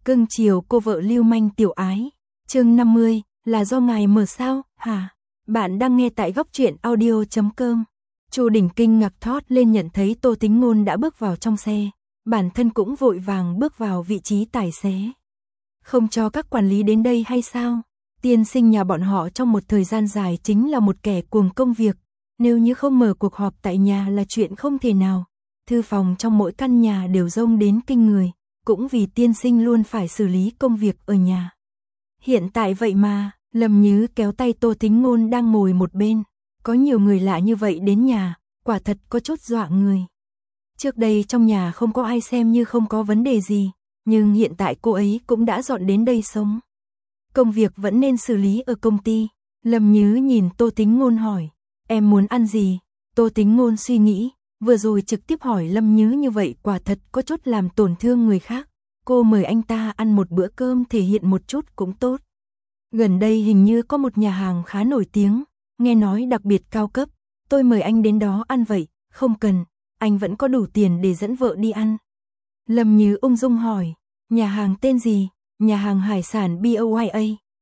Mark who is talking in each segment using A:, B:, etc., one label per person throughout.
A: Cưng chiều cô vợ lưu manh tiểu ái. Chương 50, là do ngài mở sao, hả? Bạn đang nghe tại góc truyện audio.com. Chu Đình kinh ngạc thốt lên nhận thấy Tô Tính Ngôn đã bước vào trong xe, bản thân cũng vội vàng bước vào vị trí tài xế. Không cho các quản lý đến đây hay sao? Tiên sinh nhà bọn họ trong một thời gian dài chính là một kẻ cuồng công việc, nếu như không mở cuộc họp tại nhà là chuyện không thể nào. Thư phòng trong mỗi căn nhà đều rông đến kinh người, cũng vì tiên sinh luôn phải xử lý công việc ở nhà. Hiện tại vậy mà, Lâm Nhứ kéo tay Tô Tính Ngôn đang ngồi một bên, có nhiều người lạ như vậy đến nhà, quả thật có chút dọa người. Trước đây trong nhà không có ai xem như không có vấn đề gì, nhưng hiện tại cô ấy cũng đã dọn đến đây sống. Công việc vẫn nên xử lý ở công ty. Lâm Nhứ nhìn Tô Tính Ngôn hỏi, em muốn ăn gì? Tô Tính Ngôn suy nghĩ, vừa rồi trực tiếp hỏi Lâm Nhứ như vậy quả thật có chút làm tổn thương người khác. Cô mời anh ta ăn một bữa cơm thể hiện một chút cũng tốt. Gần đây hình như có một nhà hàng khá nổi tiếng, nghe nói đặc biệt cao cấp, tôi mời anh đến đó ăn vậy, không cần, anh vẫn có đủ tiền để dẫn vợ đi ăn. Lâm Nhứ ung dung hỏi, nhà hàng tên gì? Nhà hàng hải sản BOYA.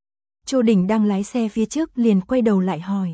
A: Chu Đình đang lái xe phía trước liền quay đầu lại hỏi.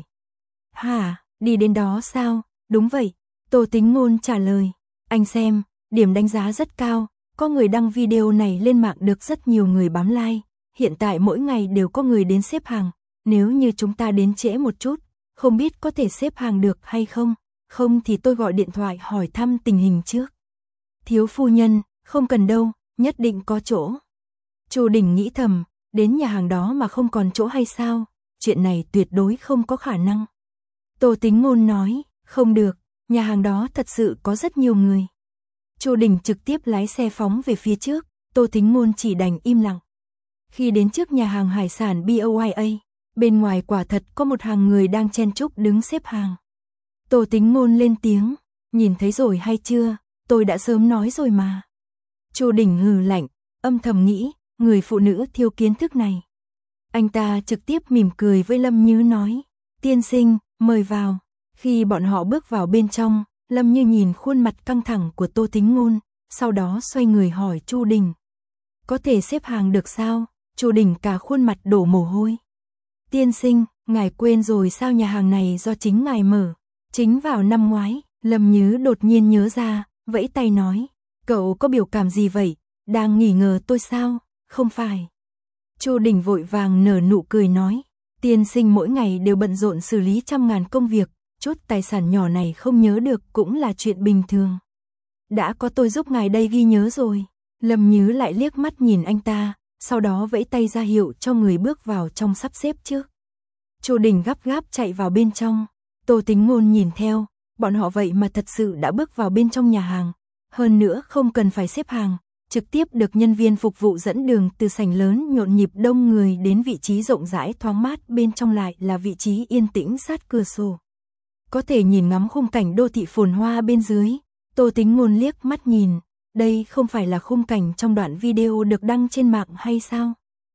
A: Hả, đi đến đó sao? Đúng vậy, Tô Tính Ngôn trả lời. Anh xem, điểm đánh giá rất cao, có người đăng video này lên mạng được rất nhiều người bám like. Hiện tại mỗi ngày đều có người đến xếp hàng, nếu như chúng ta đến trễ một chút, không biết có thể xếp hàng được hay không, không thì tôi gọi điện thoại hỏi thăm tình hình trước. Thiếu phu nhân, không cần đâu, nhất định có chỗ. Chu Đình nghĩ thầm, đến nhà hàng đó mà không còn chỗ hay sao, chuyện này tuyệt đối không có khả năng. Tô Tính Ngôn nói, không được, nhà hàng đó thật sự có rất nhiều người. Chu Đình trực tiếp lái xe phóng về phía trước, Tô Tính Ngôn chỉ đành im lặng. Khi đến trước nhà hàng hải sản BOYA, bên ngoài quả thật có một hàng người đang chen chúc đứng xếp hàng. Tô Tính Ngôn lên tiếng, nhìn thấy rồi hay chưa, tôi đã sớm nói rồi mà. Chu Đình hừ lạnh, âm thầm nghĩ, người phụ nữ thiếu kiến thức này. Anh ta trực tiếp mỉm cười với Lâm Như nói, tiên sinh, mời vào. Khi bọn họ bước vào bên trong, Lâm Như nhìn khuôn mặt căng thẳng của Tô Tính Ngôn, sau đó xoay người hỏi Chu Đình. Có thể xếp hàng được sao? Chu Đình cả khuôn mặt đổ mồ hôi. Tiên sinh, ngài quên rồi sao nhà hàng này do chính ngài mở. Chính vào năm ngoái, Lâm Như đột nhiên nhớ ra, vẫy tay nói. Cậu có biểu cảm gì vậy? Đang nghi ngờ tôi sao? Không phải. Chu Đình vội vàng nở nụ cười nói. Tiên sinh mỗi ngày đều bận rộn xử lý trăm ngàn công việc, chút tài sản nhỏ này không nhớ được cũng là chuyện bình thường. Đã có tôi giúp ngài đây ghi nhớ rồi. Lâm Như lại liếc mắt nhìn anh ta, sau đó vẫy tay ra hiệu cho người bước vào trong sắp xếp trước. Chu Đình gấp gáp chạy vào bên trong, Tô Tính Ngôn nhìn theo, bọn họ vậy mà thật sự đã bước vào bên trong nhà hàng, hơn nữa không cần phải xếp hàng, trực tiếp được nhân viên phục vụ dẫn đường từ sảnh lớn nhộn nhịp đông người đến vị trí rộng rãi thoáng mát bên trong lại là vị trí yên tĩnh sát cửa sổ. Có thể nhìn ngắm khung cảnh đô thị phồn hoa bên dưới, Tô Tính Ngôn liếc mắt nhìn. Đây không phải là khung cảnh trong đoạn video được đăng trên mạng hay sao?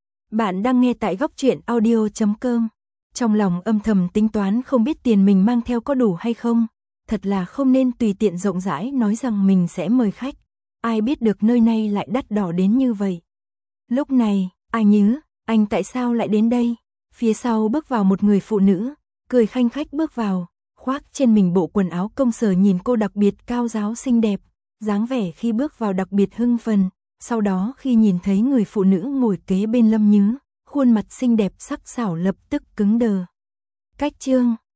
A: Bạn đang nghe tại góc truyện audio.com. Trong lòng âm thầm tính toán không biết tiền mình mang theo có đủ hay không. Thật là không nên tùy tiện rộng rãi nói rằng mình sẽ mời khách. Ai biết được nơi này lại đắt đỏ đến như vậy. Lúc này, ai nhớ, anh tại sao lại đến đây? Phía sau bước vào một người phụ nữ, cười khanh khách bước vào, khoác trên mình bộ quần áo công sở nhìn cô đặc biệt cao ráo xinh đẹp. Dáng vẻ khi bước vào đặc biệt hưng phấn, sau đó khi nhìn thấy người phụ nữ ngồi kế bên Lâm Như, khuôn mặt xinh đẹp sắc sảo lập tức cứng đờ. Cách chương